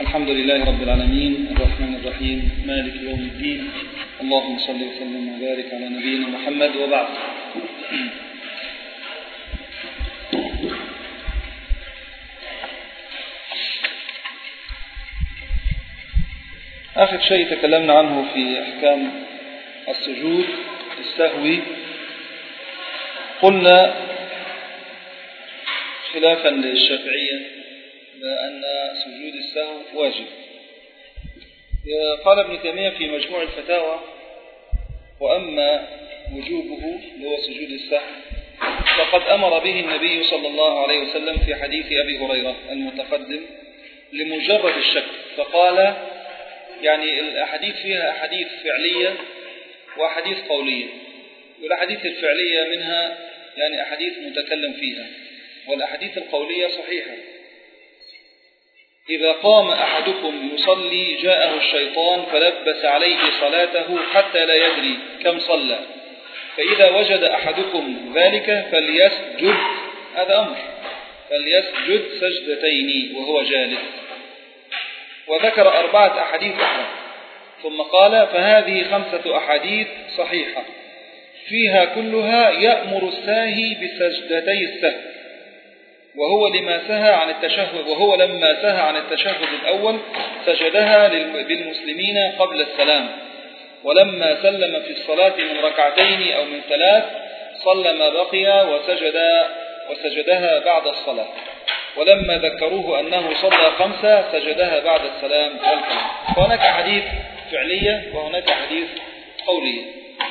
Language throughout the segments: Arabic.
الحمد لله رب العالمين الرحمن الرحيم مالك يوم الدين اللهم صل وسلم وبارك على نبينا محمد وبعد. آخر شيء تكلمنا عنه في أحكام السجود السهوي، قلنا خلافا للشافعية بأن سجود السهو واجب. قال ابن تيمية في مجموع الفتاوى: وأما وجوبه هو سجود السهو فقد أمر به النبي صلى الله عليه وسلم في حديث أبي هريرة المتقدم لمجرد الشك، فقال يعني الأحاديث فيها أحاديث فعلية وأحاديث قولية، والأحاديث الفعلية منها يعني أحاديث متكلم فيها، والأحاديث القولية صحيحة. إذا قام أحدكم يصلي جاءه الشيطان فلبس عليه صلاته حتى لا يدري كم صلى، فإذا وجد أحدكم ذلك فليسجد، هذا أمر، فليسجد سجدتين وهو جالس. وذكر 4 أحاديث أخرى ثم قال: فهذه 5 أحاديث صحيحة فيها كلها يأمر الساهي بسجدتي السهو، وهو لما سهى عن التشهد، وهو لما سهى عن التشهد الأول سجدها بالمسلمين قبل السلام، ولما سلم في الصلاة من 2 أو من 3 صلى ما بقي وسجدها بعد الصلاة، ولما ذكروه أنه صلى 5 سجدها بعد السلام والكلام. فهناك حديث فعلية وهناك حديث قولية،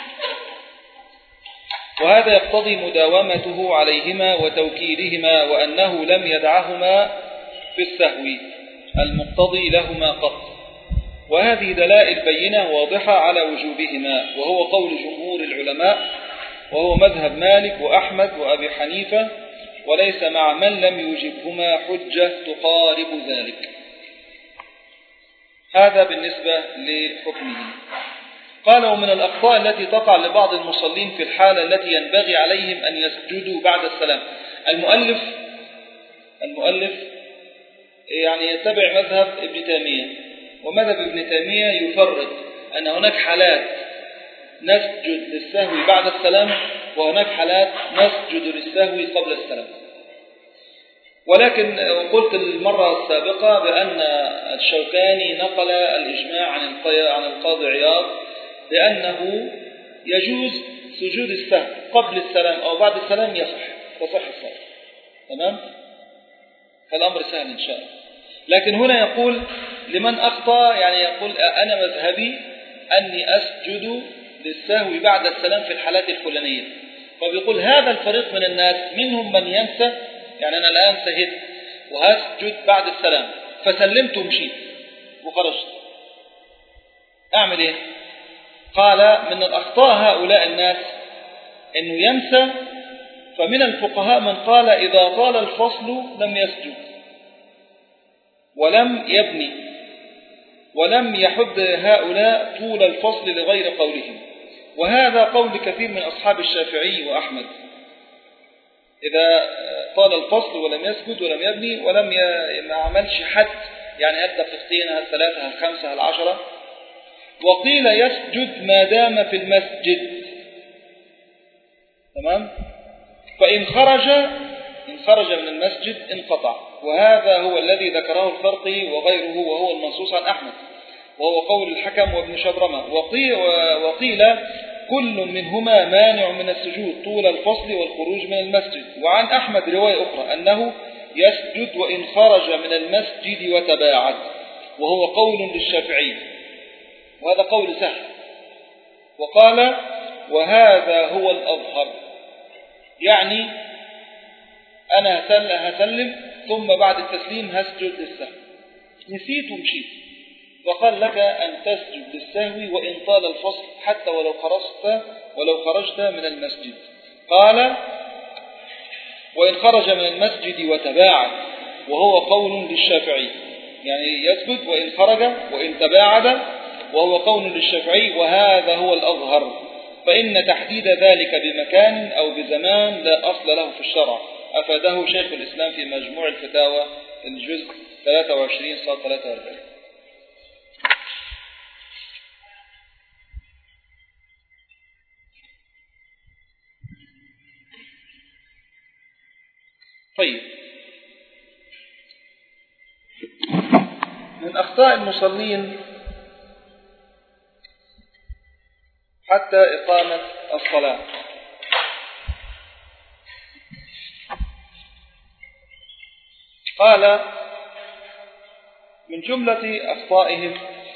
وهذا يقتضي مداومته عليهما وتوكيدهما، وأنه لم يدعهما في السهو المقتضي لهما قط. وهذه دلائل بينة واضحة على وجوبهما، وهو قول جمهور العلماء، وهو مذهب مالك وأحمد وأبي حنيفة، وليس مع من لم يوجبهما حجة تقارب ذلك. هذا بالنسبة لحكمه. قال: ومن الأخطاء التي تقع لبعض المصلين في الحالة التي ينبغي عليهم أن يسجدوا بعد السلام. المؤلف يعني يتبع مذهب ابن تيمية، ومذهب ابن تيمية يفرق أن هناك حالات نسجد للسهو بعد السلام، وهناك حالات نسجد للسهو قبل السلام. ولكن قلت المرة السابقة بأن الشوكاني نقل الإجماع عن القاضي عياض بأنه يجوز سجود السهو قبل السلام أو بعد السلام، تصح الصلاة. تمام؟ فالأمر سهل إن شاء الله. لكن هنا يقول لمن أخطأ، يعني يقول أنا مذهبي أني أسجد للسهو بعد السلام في الحالات الفلانية، فبيقول هذا الفريق من الناس منهم من ينسى، يعني أنا الآن سهدت وهسجد بعد السلام فسلمت ومشيت وخرجت، أعمل إيه؟ قال: من الأخطاء هؤلاء الناس أنه ينسى، فمن الفقهاء من قال إذا طال الفصل لم يسجد ولم يبني، ولم يحد هؤلاء طول الفصل لغير قولهم. وهذا قول كثير من أصحاب الشافعي وأحمد، إذا طال الفصل ولم يسجد ولم يبني ولم ما عملش حد، يعني هل دقيقتين هل 3 هل 5 هل 10. وقيل يسجد ما دام في المسجد. تمام؟ فإن خرج من المسجد انقطع، وهذا هو الذي ذكره الخرقي وغيره، وهو المنصوص عن أحمد، وهو قول الحكم وابن شبرمة. وقيل كل منهما مانع من السجود طول الفصل والخروج من المسجد. وعن أحمد رواية أخرى أنه يسجد وإن خرج من المسجد وتباعد، وهو قول للشافعي، وهذا قول سهل. وقال: وهذا هو الأظهر، يعني أنا هسلم ثم بعد التسليم هسجد للسهو، نسيت ومشيت، فقال لك أن تسجد للسهو وإن طال الفصل حتى ولو خرجت من المسجد. قال: وإن خرج من المسجد وتباعد، وهو قول للشافعي، يعني يسجد وإن خرج وإن تباعد، وهو قول للشافعي، وهذا هو الأظهر. فإن تحديد ذلك بمكان أو بزمان لا أصل له في الشرع، أفاده شيخ الإسلام في مجموع الفتاوى الجزء 23 صفحة 43. طيب، من أخطاء المصلين حتى إقامة الصلاة قال من جملة أخطائهم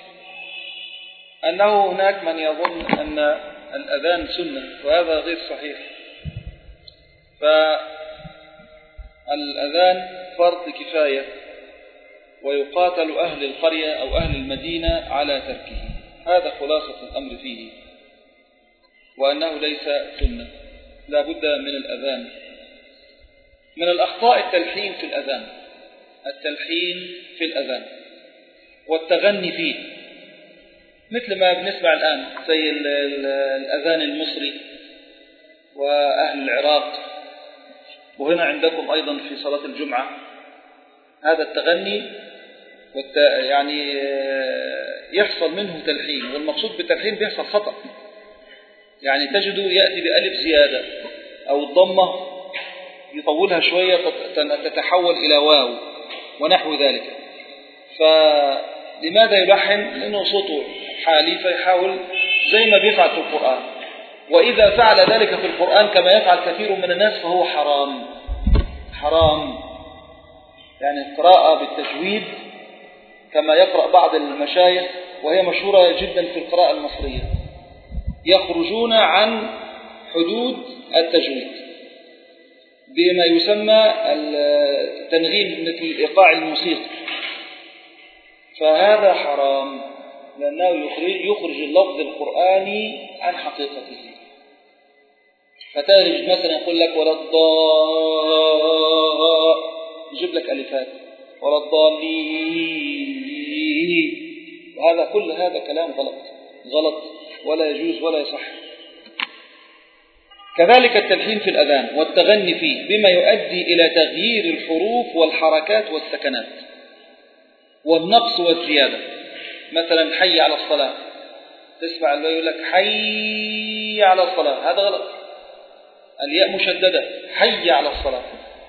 أنه هناك من يظن أن الأذان سنة، وهذا غير صحيح. فالأذان فرض كفاية، ويقاتل أهل القرية أو أهل المدينة على تركه. هذا خلاصة الأمر فيه، وأنه ليس سنة، لا بد من الأذان. من الأخطاء التلحين في الأذان، التلحين في الأذان والتغني فيه، مثل ما بنسمع الآن زي الأذان المصري وأهل العراق، وهنا عندكم أيضا في صلاة الجمعة. هذا التغني يعني يحصل منه تلحين، والمقصود بالتلحين بيحصل خطأ، يعني تجده يأتي بألف زيادة أو الضمة يطولها شوية تتحول إلى واو ونحو ذلك. فلماذا يلحن؟ لأنه صوته حالي، فيحاول زي ما بيفعل في القرآن، وإذا فعل ذلك في القرآن كما يفعل كثير من الناس فهو حرام. حرام يعني القراءة بالتجويد كما يقرأ بعض المشايخ، وهي مشهورة جدا في القراءة المصرية، يخرجون عن حدود التجويد بما يسمى التنغيم مثل الإيقاع الموسيقي، فهذا حرام، لأنه يخرج اللفظ القرآني عن حقيقته. فتجد مثلا يقول لك ولا يجيب لك ألفات ولا الضالين، وهذا كل هذا كلام غلط ولا يجوز ولا يصح. كذلك التلحين في الأذان والتغني فيه بما يؤدي إلى تغيير الحروف والحركات والسكنات والنقص والزيادة. مثلا حي على الصلاة، تسمع اللي يقول لك حي على الصلاة، هذا غلط، الياء مشددة، حي على الصلاة.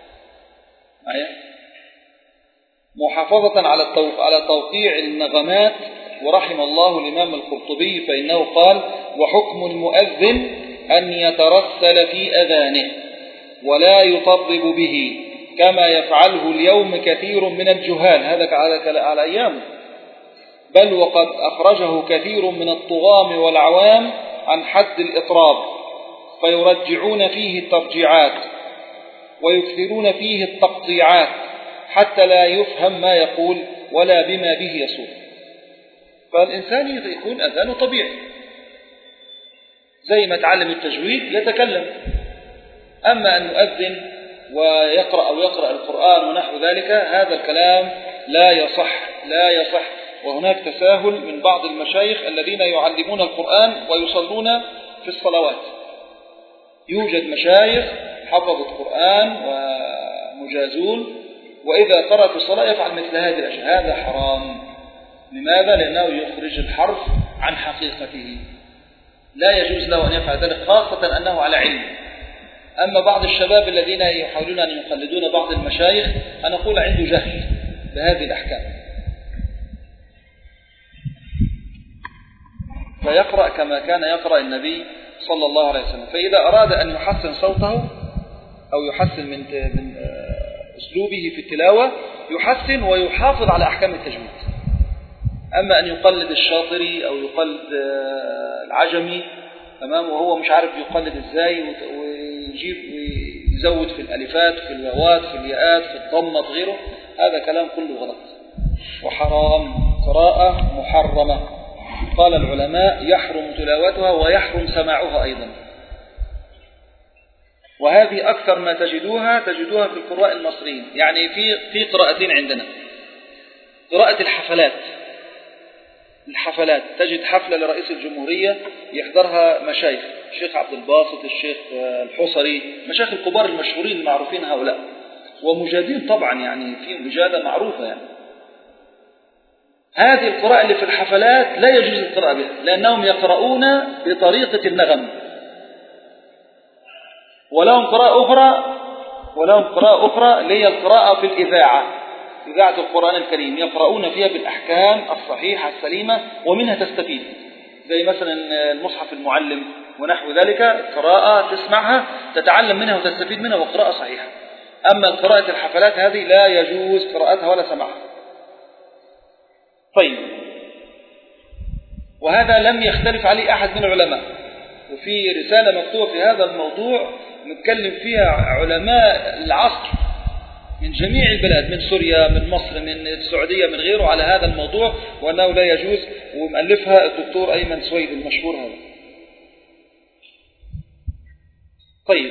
محافظة على توقيع النغمات. ورحم الله الإمام القرطبي فإنه قال وحكم المؤذن أن يترسل في أذانه ولا يطرب به كما يفعله اليوم كثير من الجهال، هذا على أيامه، بل وقد أخرجه كثير من الطغام والعوام عن حد الإطراب، فيرجعون فيه الترجيعات ويكثرون فيه التقطيعات حتى لا يفهم ما يقول ولا بما به يصول. فالإنسان يكون أذانه طبيعي زي ما تعلم التجويد يتكلم. أما أن يؤذن ويقرأ أو يقرأ القرآن ونحو ذلك، هذا الكلام لا يصح. وهناك تساهل من بعض المشايخ الذين يعلمون القرآن ويصلون في الصلوات. يوجد مشايخ حفظوا القرآن ومجازون، وإذا قرأ في الصلاة يفعل مثل هذه الأشياء، هذا حرام. لماذا؟ لأنه يخرج الحرف عن حقيقته، لا يجوز له أن يفعل ذلك، خاصة أنه على علم. أما بعض الشباب الذين يحاولون أن يقلدون بعض المشايخ، أنا أقول عنده جهل بهذه الأحكام، فيقرأ كما كان يقرأ النبي صلى الله عليه وسلم. فإذا أراد أن يحسن صوته أو يحسن من أسلوبه في التلاوة يحسن ويحافظ على أحكام التجويد. أما أن يقلد الشاطري أو يقلد العجمي تمام، وهو مش عارف يقلد إزاي، ويجيب ويزود في الألفات في الواوات في الياءات في الضمة غيره، هذا كلام كله غلط وحرام، قراءة محرمة. قال العلماء يحرم تلاوتها ويحرم سماعها أيضا. وهذه أكثر ما تجدوها في القراء المصريين. يعني في قراءتين عندنا: قراءة الحفلات، تجد حفلة لرئيس الجمهورية يحضرها مشايخ، الشيخ عبد الباسط، الشيخ الحصري، مشايخ الكبار المشهورين المعروفين هؤلاء، ومجادين طبعا، يعني في مجادة معروفة. يعني هذه القراءة اللي في الحفلات لا يجوز القراءة بها، لأنهم يقرؤون بطريقة النغم. ولهم قراءة أخرى ولهم قراءة أخرى اللي هي القراءة في الإذاعة، إذاعة القرآن الكريم، يقرؤون فيها بالأحكام الصحيحة السليمة ومنها تستفيد، زي مثلا المصحف المعلم ونحو ذلك، قراءة تسمعها تتعلم منها وتستفيد منها وقراءة صحيحة. أما قراءة الحفلات هذه لا يجوز قراءتها ولا سماعها. طيب، وهذا لم يختلف عليه أحد من العلماء، وفي رسالة مكتوبة في هذا الموضوع نتكلم فيها علماء العصر من جميع البلاد، من سوريا، من مصر، من السعودية، من غيره، على هذا الموضوع وأنه لا يجوز، ومؤلفها الدكتور أيمن سويد المشهور هذا. طيب،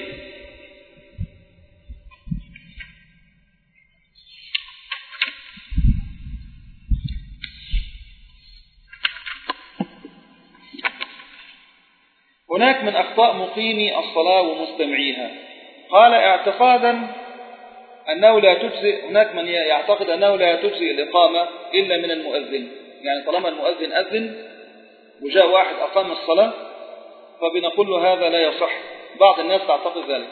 هناك من أخطاء مقيمي الصلاة ومستمعيها، قال اعتقادا أنه لا تجزئ، هناك من يعتقد أنه لا تجزئ الإقامة إلا من المؤذن، يعني طالما المؤذن أذن وجاء واحد أقام الصلاة فبنقول له هذا لا يصح. بعض الناس تعتقد ذلك،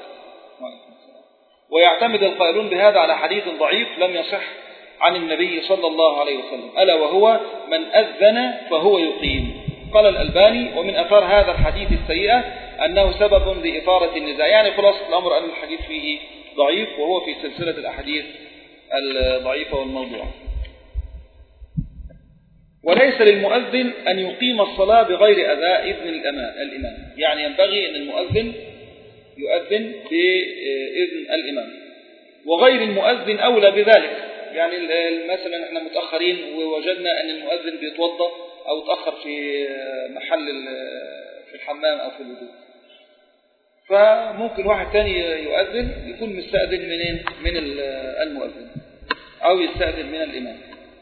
ويعتمد القائلون بهذا على حديث ضعيف لم يصح عن النبي صلى الله عليه وسلم، ألا وهو من أذن فهو يقيم. قال الألباني ومن أثار هذا الحديث السيئة أنه سبب لإثارة النزاع، يعني خلاصة الأمر أن الحديث فيه ضعيف وهو في سلسلة الأحاديث الضعيفة والموضوع. وليس للمؤذن أن يقيم الصلاة بغير أذاء إذن الإمام، يعني ينبغي أن المؤذن يؤذن بإذن الإمام، وغير المؤذن أولى بذلك. يعني مثلا احنا متأخرين ووجدنا أن المؤذن بيتوضأ أو تأخر في محل في الحمام أو في الوضوء، فممكن واحد ثاني يؤذن يكون مستأذن منين؟ من المؤذن، أو يستأذن من الإمام.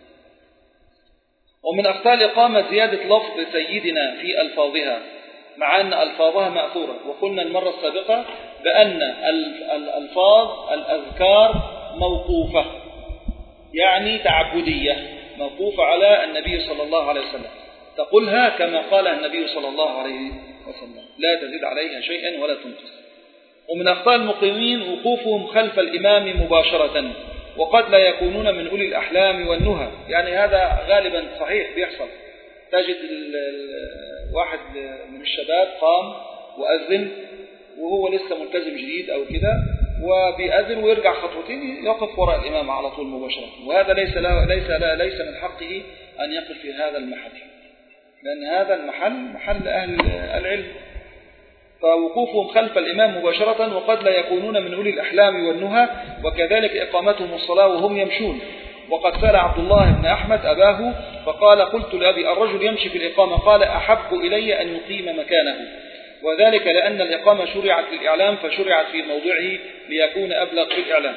ومن أخطاء الإقامة زيادة لفظ سيدنا في ألفاظها مع أن ألفاظها مأثورة، وقلنا المرة السابقة بأن الألفاظ الأذكار موقوفة، يعني تعبدية، موقوفة على النبي صلى الله عليه وسلم، تقولها كما قال النبي صلى الله عليه وسلم، لا تزيد عليها شيئا ولا تنقص. ومن أخطاء المقيمين وقوفهم خلف الإمام مباشرة، وقد لا يكونون من أولي الأحلام والنهى، يعني هذا غالبا صحيح بيحصل، تجد واحد من الشباب قام وأذن وهو لسه ملتزم جديد أو كده، وبيأذن ويرجع خطوتين يقف وراء الإمام على طول مباشرة، وهذا ليس من حقه أن يقف في هذا المحل، لأن هذا المحل محل أهل العلم. فوقوفهم خلف الإمام مباشرة وقد لا يكونون من أولي الأحلام والنهى، وكذلك إقامتهم الصلاة وهم يمشون. وقد سأل عبد الله بن أحمد أباه فقال قلت لأبي الرجل يمشي في الإقامة، قال أحب إلي أن يقيم مكانه، وذلك لأن الإقامة شرعت للإعلام فشرعت في موضعه ليكون أبلغ في الإعلام.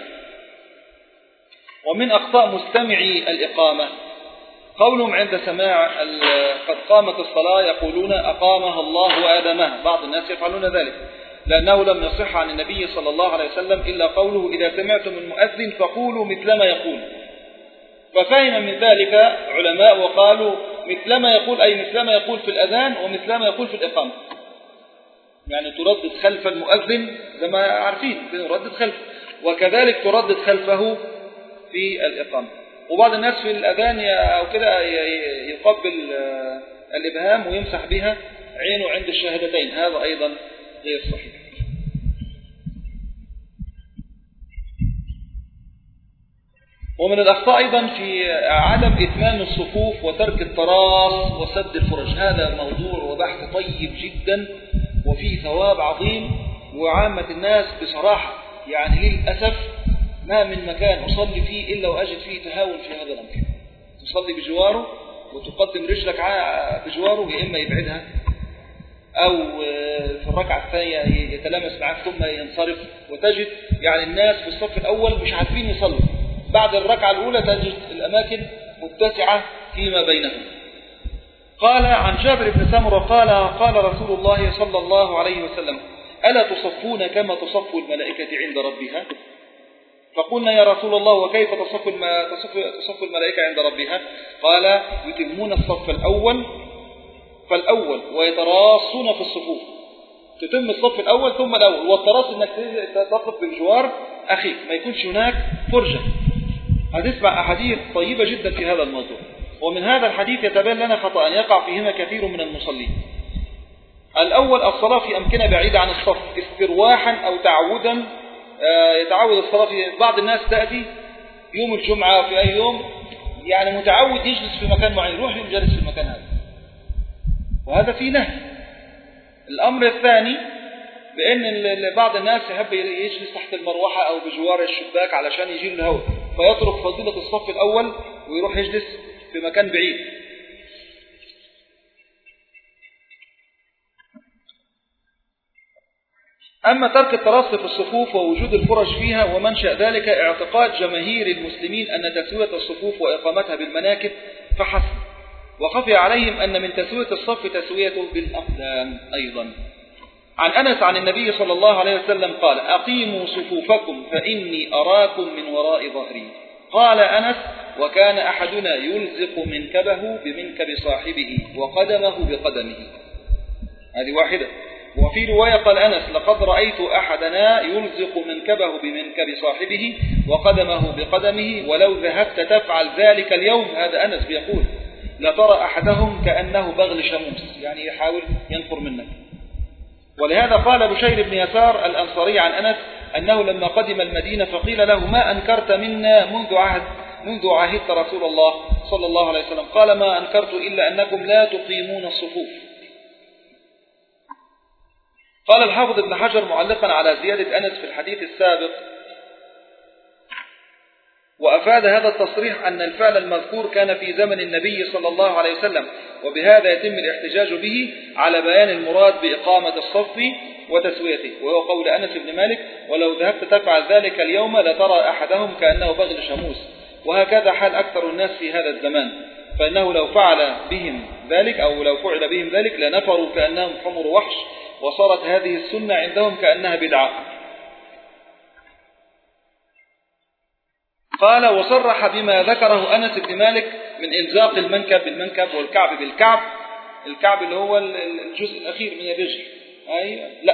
ومن أخطاء مستمعي الإقامة قولهم عند سماع قد قامت الصلاة يقولون أقامها الله وآدمها، بعض الناس يفعلون ذلك لأنه لم يصح عن النبي صلى الله عليه وسلم إلا قوله إذا سمعتم المؤذن فقولوا مثلما يقول، ففهم من ذلك علماء وقالوا مثلما يقول أي مثلما يقول في الأذان ومثلما يقول في الإقامة، يعني تردد خلف المؤذن زي ما عارفين تردد خلفه، وكذلك تردد خلفه في الإقامة. وبعض الناس في الأذان أو كده يقبل الإبهام ويمسح بها عينه عند الشهادتين، هذا أيضا غير صحيح. ومن الأخطاء أيضا في عدم إتمام الصفوف وترك التراص وسد الفرج، هذا موضوع وبحث طيب جدا وفيه ثواب عظيم، وعامة الناس بصراحة يعني للأسف ما من مكان أصلي فيه إلا وأجد فيه تهاون في هذا الأمر. تصلي بجواره وتقدم رجلك بجواره، يا إما يبعدها أو في الركعة الثانية يتلامس معك ثم ينصرف، وتجد يعني الناس في الصف الأول مش عارفين يصلوا، بعد الركعة الأولى تجد الأماكن متسعة فيما بينهم. قال عن جابر بن سمرة قال رسول الله صلى الله عليه وسلم ألا تصفون كما تصف الملائكة عند ربها؟ فقلنا يا رسول الله وكيف تصف الملائكة عند ربها؟ قال يتمون الصف فالأول ويتراصون في الصفوف، تتم الصف الأول ثم الأول، والتراص أنك تقف بالجوار أخيك، ما يكونش هناك فرجة. هتسمع أحاديث طيبة جدا في هذا الموضوع. ومن هذا الحديث يتبين لنا خطأ يقع فيهما كثير من المصلين. الأول الصلاة في أمكنة بعيدة عن الصف استرواحا أو تعودا، يتعود الصلاة في بعض الناس تأتي يوم الجمعة في أي يوم يعني متعود يجلس في مكان معين، يروح يجلس في المكان هذا، وهذا فيه نهي. الأمر الثاني بأن بعض الناس يحب يجلس تحت المروحة أو بجوار الشباك علشان يجي له الهواء، فيترك فضيلة الصف الأول ويروح يجلس في مكان بعيد. أما ترك الترص في الصفوف ووجود الفرج فيها ومنشأ ذلك اعتقاد جماهير المسلمين أن تسوية الصفوف وإقامتها بالمناكب فحسب، وخفي عليهم أن من تسوية الصف تسويته بالأقدام أيضا. عن أنس عن النبي صلى الله عليه وسلم قال: أقيموا صفوفكم فإني أراكم من وراء ظهري. قال أنس: وكان أحدنا يلزق منكبه بمنكب صاحبه وقدمه بقدمه. هذه واحدة. وفي رواية قال أنس: لقد رأيت أحدنا يلزق منكبه بمنكب صاحبه وقدمه بقدمه ولو ذهبت تفعل ذلك اليوم، هذا أنس بيقول، لترى أحدهم كأنه بغل شموس، يعني يحاول ينفر منك. ولهذا قال بشير بن يسار الأنصاري عن أنس أنه لما قدم المدينة فقيل له: ما أنكرت منا منذ عهدت رسول الله صلى الله عليه وسلم؟ قال: ما أنكرت إلا أنكم لا تقيمون الصفوف. قال الحافظ ابن حجر معلقا على زيادة أنس في الحديث السابق: وأفاد هذا التصريح أن الفعل المذكور كان في زمن النبي صلى الله عليه وسلم، وبهذا يتم الاحتجاج به على بيان المراد بإقامة الصف وتسويته، وهو قول أنس بن مالك: ولو ذهبت تفعل ذلك اليوم لترى أحدهم كأنه بغل شموس. وهكذا حال أكثر الناس في هذا الزمان، فإنه لو فعل بهم ذلك أو لو فعل بهم ذلك لنفروا كأنهم حمر وحش، وصارت هذه السنة عندهم كأنها بدعة. قال: وصرح بما ذكره أنس بن مالك من إلزاق المنكب بالمنكب والكعب بالكعب. الكعب اللي هو الجزء الأخير من الرجل، لا،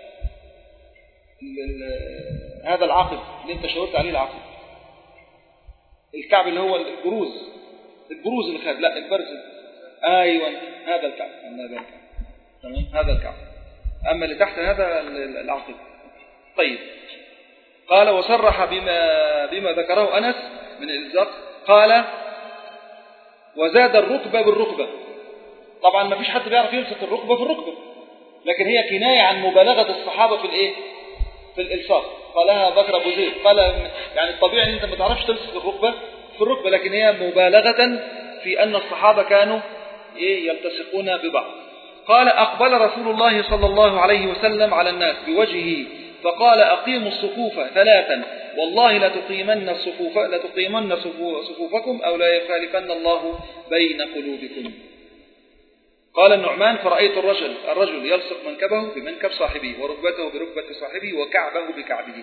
هذا العقب اللي انت شاورت عليه، العقب. الكعب اللي هو البروز اللي خارج، لا البرز، أيوة هذا الكعب، تمام، هذا الكعب. أما اللي تحت هذا العقب. طيب، قال: وصرح بما ذكره أنس من الإلزاق. قال: وزاد الركبة بالركبة. طبعا ما فيش حد بيعرف يلصق الركبة في الركبة، لكن هي كناية عن مبالغة الصحابة في الإلصاق. قالها بكر أبو زيد، قال يعني الطبيعي أن أنت ما تعرفش تلصق الركبة في الركبة، لكن هي مبالغة في أن الصحابة كانوا يلتصقون ببعض. قال: أقبل رسول الله صلى الله عليه وسلم على الناس بوجهه فقال: أقيموا الصفوف ثلاثا، والله لتقيمن صفوفكم أو لا يخالفن الله بين قلوبكم. قال النعمان: فرأيت الرجل يلصق منكبه بمنكب صاحبه وركبته بركبة صاحبه وكعبه بكعبه.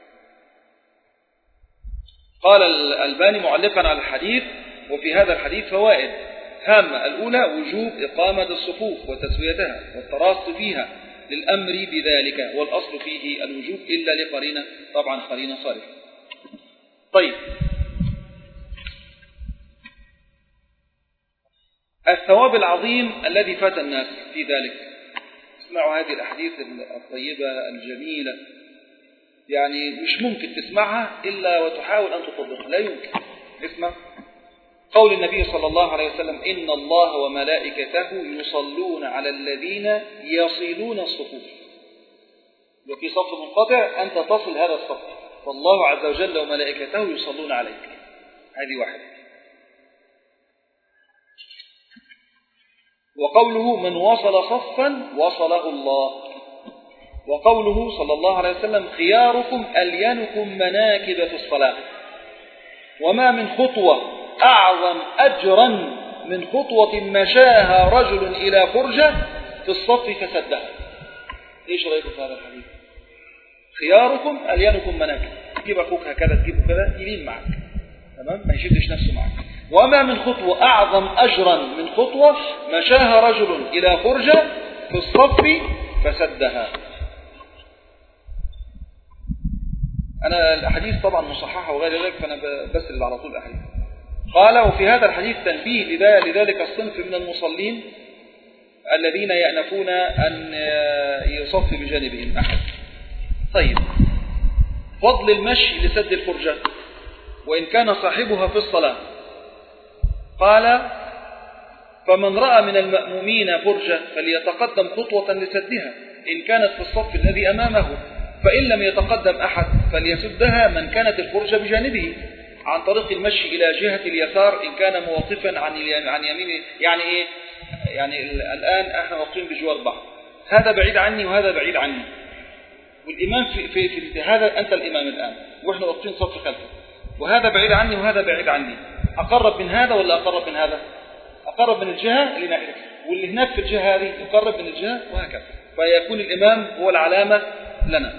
قال الألباني معلقا على الحديث: وفي هذا الحديث فوائد هامة. الأولى: وجوب إقامة الصفوف وتسويتها والتراص فيها للأمر بذلك، والأصل فيه الوجوب إلا لقرينة، طبعا قرينة صارفة. طيب، الثواب العظيم الذي فات الناس في ذلك. اسمعوا هذه الأحاديث الطيبة الجميلة، يعني مش ممكن تسمعها إلا وتحاول أن تطبقها، لا يمكن. اسمع قول النبي صلى الله عليه وسلم: إن الله وملائكته يصلون على الذين يصلون الصفوف. وفي صف منقطع أنت تصل هذا الصف، والله عز وجل وملائكته يصلون عليك. هذه واحدة. وقوله: من وصل صفا وصله الله. وقوله صلى الله عليه وسلم: خياركم ألينكم مناكب في الصلاة. وما من خطوة أعظم أجرا من خطوة مشاها رجل إلى فرجة في الصف فسدها. إيش رأيكم في هذا الحديث؟ خياركم ألينكم مناكب. تجيب أخوك هكذا، تجيبه كذا، يلين معك، تمام، ما يشدش نفسه معك. وما من خطوة أعظم أجرا من خطوة مشاها رجل إلى فرجة في الصف فسدها. أنا الأحاديث طبعا مصححة وغير ذلك، فأنا بسرد على طول الأحاديث. قال: وفي هذا الحديث تنبيه لذلك الصنف من المصلين الذين يأنفون أن يصف بجانبهم أحد. طيب، فضل المشي لسد الفرجة وإن كان صاحبها في الصلاة. قال: فمن رأى من المأمومين فرجة فليتقدم خطوة لسدها إن كانت في الصف الذي أمامه، فإن لم يتقدم أحد فليسدها من كانت الفرجة بجانبه عن طريق المشي إلى جهة اليسار إن كان موقفا عن يمينه. يعني إيه؟ يعني الآن احنا واقفين بجوار بعض، هذا بعيد عني وهذا بعيد عني، والإمام في هذا أنت الإمام الآن وإحنا واقفين صف خلفه، وهذا بعيد عني وهذا بعيد عني. أقرب من هذا ولا أقرب من هذا؟ أقرب من الجهة اللي ناحيتك، واللي هناك في الجهة هذه يقرب من الجهة، وهكذا، فيكون الإمام هو العلامة لنا.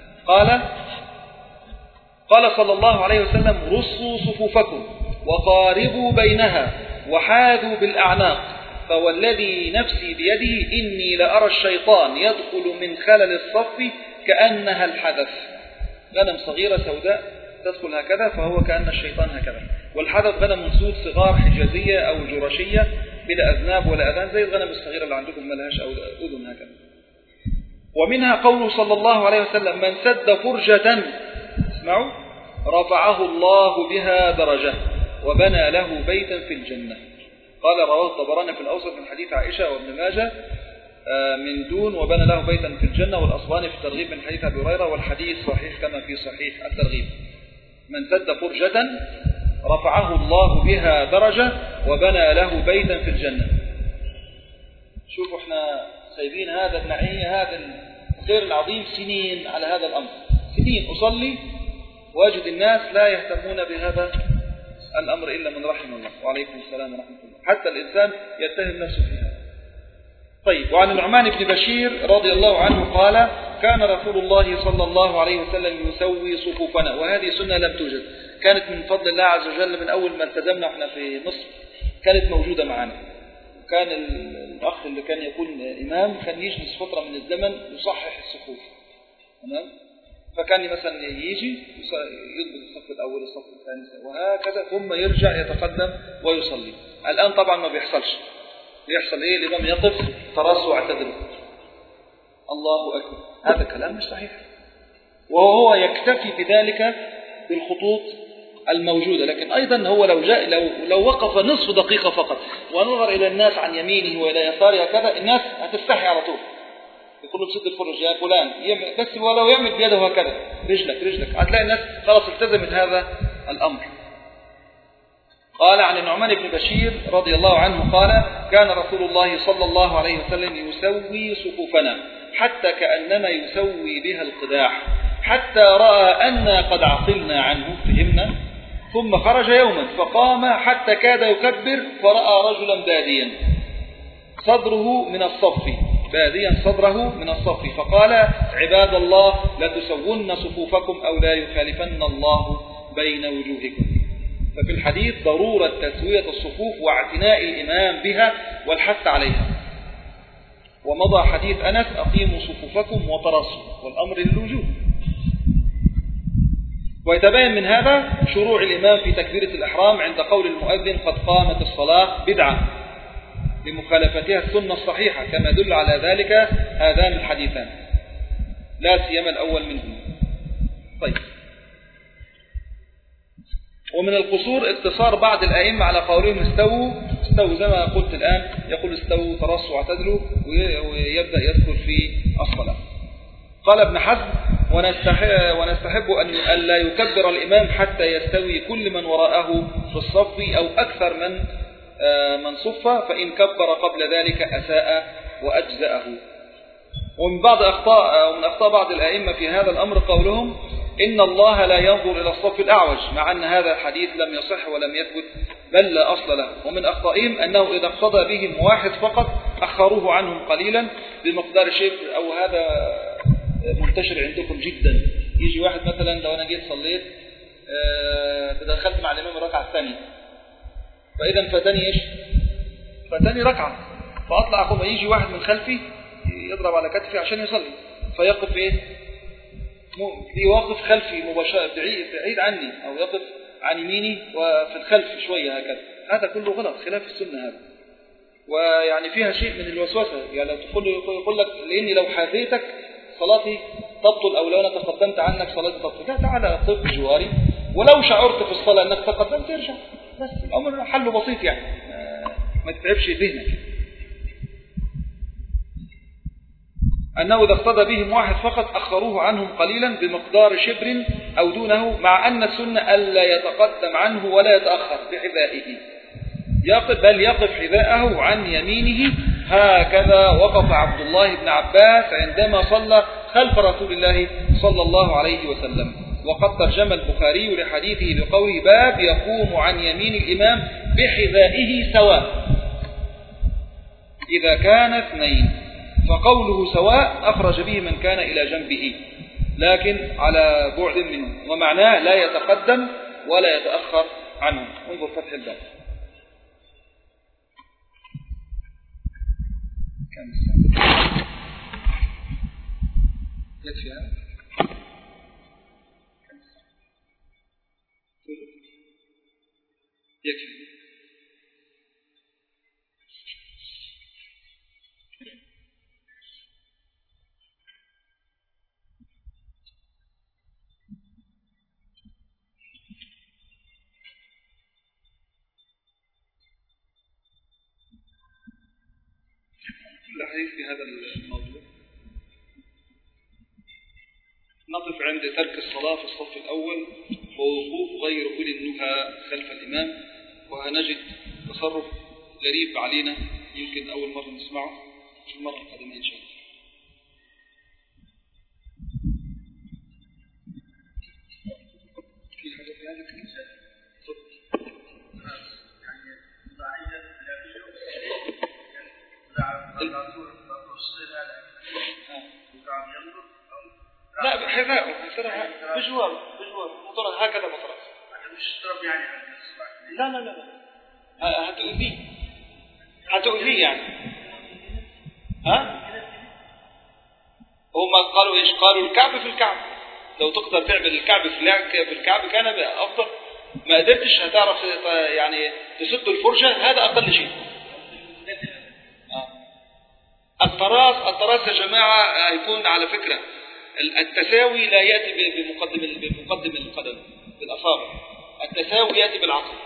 قال صلى الله عليه وسلم: رصوا صفوفكم وقاربوا بينها وحاذوا بالأعناق، فوالذي نفسي بيده إني لأرى الشيطان يدخل من خلل الصف كأنها الحدث. غنم صغيرة سوداء تدخل هكذا، فهو كأن الشيطان هكذا. والحدث غنم سود صغار حجازية أو جرشية بلا أذناب ولا أذان، زي الغنم الصغيرة اللي عندكم ملهاش أو أذن هكذا. ومنها قوله صلى الله عليه وسلم: من سد فرجة، اسمعوا، رفعه الله بها درجة وبنى له بيتا في الجنة. قال: رواه الطبراني في الأوسط من حديث عائشة وابن ماجه من دون وبنى له بيتا في الجنة، والأصبهاني في الترغيب من حديث أبي هريرة، والحديث صحيح كما في صحيح الترغيب. من سد فرجة رفعه الله بها درجة وبنى له بيتا في الجنة. شوفوا احنا سايبين هذا النعيم، هذا الخير العظيم سنين على هذا الأمر، سنين أصلي واجد الناس لا يهتمون بهذا الأمر إلا من رحم الله. وعليكم السلام ورحمة الله. حتى الإنسان يتهم نفسه فيها. طيب، وعن النعمان بن بشير رضي الله عنه قال: كان رسول الله صلى الله عليه وسلم يسوي صفوفنا. وهذه سنة لم توجد، كانت من فضل الله عز وجل من أول ما التزمنا وإحنا في مصر، كانت موجودة معنا. كان الأخ اللي كان يكون إمام كان يجلس فترة من الزمن يصحح الصفوف، تمام؟ فكان مثلا يجي يضبط الصف الأول الصف الثاني وهكذا، ثم يرجع يتقدم ويصلي. الآن طبعا ما بيحصلش. بيحصل إيه؟ الإمام يقف تراسه واعتدل، الله أكبر. هذا كلام مش صحيح، وهو يكتفي بذلك بالخطوط الموجودة. لكن أيضا هو لو وقف نصف دقيقة فقط ونظر إلى الناس عن يمينه وإلى يساره هكذا، الناس هتستحي على طول، يقول له بسد الفرج يا فلان، بس ولو يعمل بيده هكذا، رجلك، هتلاقي الناس خلاص التزمت هذا الأمر. قال عن النعمان بن بشير رضي الله عنه قال: كان رسول الله صلى الله عليه وسلم يسوي صفوفنا حتى كأنما يسوي بها القداح، حتى رأى أننا قد عقلنا عنه، فهمنا، ثم خرج يوما فقام حتى كاد يكبر، فرأى رجلا باديا صدره من الصف، فقال: عباد الله لتسون صفوفكم أو لا يخالفن الله بين وجوهكم. ففي الحديث ضرورة تسوية الصفوف واعتناء الإمام بها والحث عليها. ومضى حديث أنس: أقيموا صفوفكم وتراصوا، والأمر للوجوب. ويتبين من هذا شروع الإمام في تكبيرة الإحرام عند قول المؤذن: قد قامت الصلاة، بدعة لمخالفتها السنة الصحيحة، كما يدل على ذلك هذان الحديثان، لا سيما الأول منهم. طيب، ومن القصور اقتصار بعض الأئمة على قولهم استووا زي ما قلت الآن، يقول استووا ترصوا واعتدلوا، ويبدأ يذكر في الصلاة. قال ابن حزم: ونستحب أن لا يكبر الإمام حتى يستوي كل من وراءه في الصف أو أكثر من صف، فإن كبر قبل ذلك أساء وأجزأه. ومن أخطاء بعض الأئمة في هذا الأمر قولهم: إن الله لا ينظر إلى الصف الأعوج، مع أن هذا الحديث لم يصح ولم يثبت، بل لا أصل له. ومن أخطائهم أنه إذا اقتضى بهم واحد فقط أخروه عنهم قليلا بمقدار شبر، أو هذا منتشر عندكم جدا. يجي واحد مثلا، لو أنا جيت صليت تدخلت مع الإمام الركعة الثانية، فإذا فاتني ركعة، فأطلع أقوم، يجي واحد من خلفي يضرب على كتفي عشان يصلي، فيقف يوقف خلفي مباشرة بعيد عني، أو يقف عن يميني وفي الخلف شوية هكذا، هذا كله غلط خلاف السنة هذا. ويعني فيها شيء من الوسوسة، يعني يقول لك لأني لو حاذيتك صلاتي تبطل، أو لو أنا تقدمت عنك صلاتي تبطل. لا، تعالى قف بجواري، ولو شعرت في الصلاة أنك تقدمت ارجع، بس الأمر حله بسيط يعني، ما تتعبش ذهنك. أنه إذا اقتضى بهم واحد فقط أخروه عنهم قليلا بمقدار شبر أو دونه، مع أن السنة ألا يتقدم عنه ولا يتأخر بحذائه، بل يقف حذاءه عن يمينه. هكذا وقف عبد الله بن عباس عندما صلى خلف رسول الله صلى الله عليه وسلم. وقد ترجم البخاري لحديثه بقوله: باب يقوم عن يمين الإمام بحذائه سواء إذا كان اثنين. فقوله سواء أخرج به من كان إلى جنبه، لكن على بعد منه، ومعناه لا يتقدم ولا يتأخر عنه. انظر فتح الباب. يكفي هذا؟ يكفي. الحديث في هذا الموضوع نقف عند ترك الصلاة في الصف الأول ووقوف غير أولي النهى خلف الإمام، وهنجد تصرف غريب علينا يمكن أول مرة نسمعه في المرة القادمة إن شاء الله. في حاجة في هذا الكتاب؟ لا، حذاءه بجوار مطرز، هكذا مطرز، مش ضرب يعني. لا هتؤذيه يعني. هم قالوا ايش؟ قالوا الكعب في الكعب، لو تقدر تعمل الكعب في الكعب كان افضل. ما قدرتش هتعرف يعني تسد الفرجة، هذا اقل شيء. الطراس يا جماعة يكون على فكرة التساوي لا يأتي بمقدم القدم بالأصابع، التساوي يأتي بالعقل.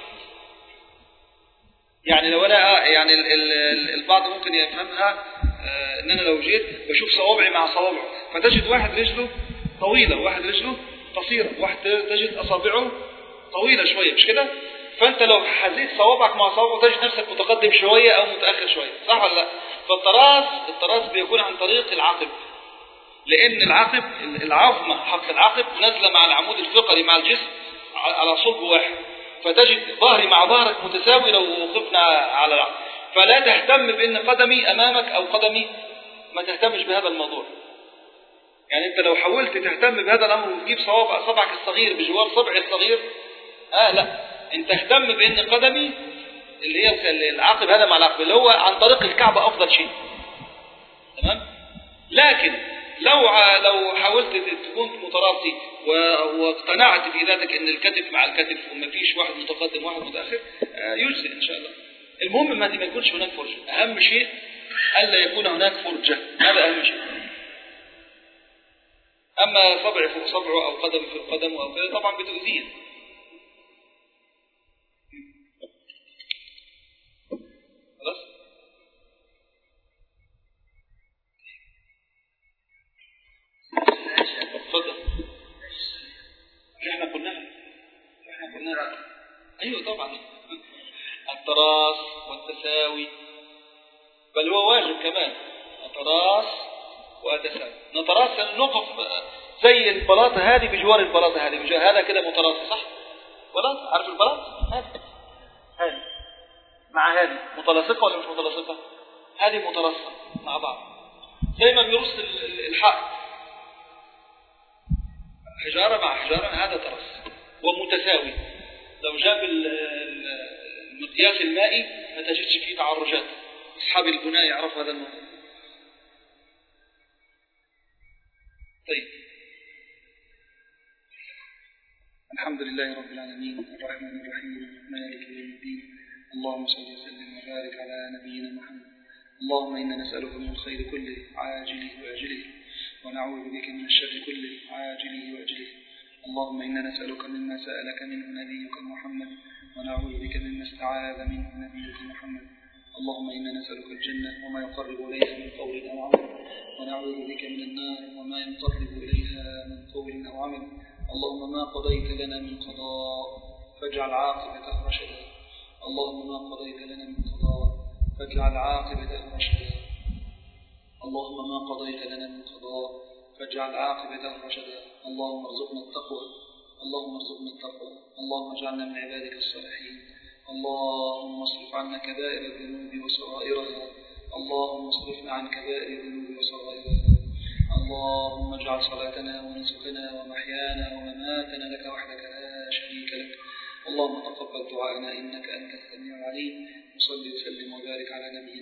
يعني لو أنا يعني البعض ممكن يفهمها إن أنا لو جيت بشوف صوابعي مع صوابعه، فتجد واحد رجله طويلة وواحد رجله قصيرة، واحد تجد أصابعه طويلة شوية، مش كده؟ فأنت لو حزيت صوابعك مع صوابعه تجد نفسك متقدم شوية أو متأخر شوية، صح ولا لا؟ فالطراس بيكون عن طريق العقب، لأن العقب العظمة حق العقب نازلة مع العمود الفقري مع الجسم على صلب واحد، فتجد ظهري مع ظهرك متساوي لو وقفنا على العقب. فلا تهتم بأن قدمي أمامك أو قدمي، ما تهتمش بهذا الموضوع. يعني أنت لو حاولت تهتم بهذا الأمر وتجيب صبعك الصغير بجوار صبعي الصغير، لا، أنت اهتم بأن قدمي اللي هي العقب هذا مع العقب اللي هو عن طريق الكعبة أفضل شيء. تمام؟ لكن لو حاولت تكون متراصي واقتنعت في ذاتك ان الكتف مع الكتف وما فيش واحد متقدم واحد متأخر، يجزي ان شاء الله. المهم ما يكونش هناك فرجة، اهم شيء الا يكون هناك فرجة، هذا اهم شيء. اما صبع فوق صبعه او قدم في القدم او كذا طبعا بتؤذيه. خلاص؟ اتفضل. احنا قلناها. ايوه طبعا، التراص والتساوي، بل هو واجب كمان، التراص والتساوي. نتراص نقف زي البلاطه هذه بجوار البلاطه هذه، هذا كده متراص، صح؟ بلاطه، عارف البلاط؟ هذه مع هذه متلاصقه ولا مش متلاصقه؟ هذه متراصه مع بعض، زي ما بيرص الحائط حجارة مع حجارة، هذا ترص ومتساوي. لو جاب المقياس المائي ما تجدش فيه تعرجات، أصحاب البناء يعرفوا هذا الموضوع. طيب، الحمد لله رب العالمين الرحمن الرحيم مالك يوم الدين اللهم صل وسلم وبارك على نبينا محمد. اللهم إنا نسألك من الخير كله عاجله وآجله ونعوذ بك من الشر كله عاجله وآجله. اللهم إنا نسألك مما سألك منه نبيك محمد ونعوذ بك مما استعاذ منه نبيك محمد. اللهم إنا نسألك الجنة وما يقرب إليها من قول أو عمل ونعوذ بك من النار وما يقرب إليها من قول أو عمل. اللهم ما قضيت لنا من قضاء فاجعل عاقبته رشدا. اللهم ما قضيت لنا من قضاء فاجعل عاقبته رشدا. اللهم ما قضيت لنا من قضاء فاجعل عاقبته رشدا. اللهم ارزقنا التقوى. اللهم ارزقنا التقوى. اللهم اجعلنا من عبادك الصالحين. اللهم اصرف عنا كبائر الذنوب وصغائرها. اللهم اصرفنا عن كبائر الذنوب وصغائرها. اللهم اجعل صلاتنا ونسكنا ومحيانا ومماتنا لك وحدك لا شريك لك. اللهم تقبل دعاءنا إنك أنت السميع العليم. وصل وسلم وبارك على نبينا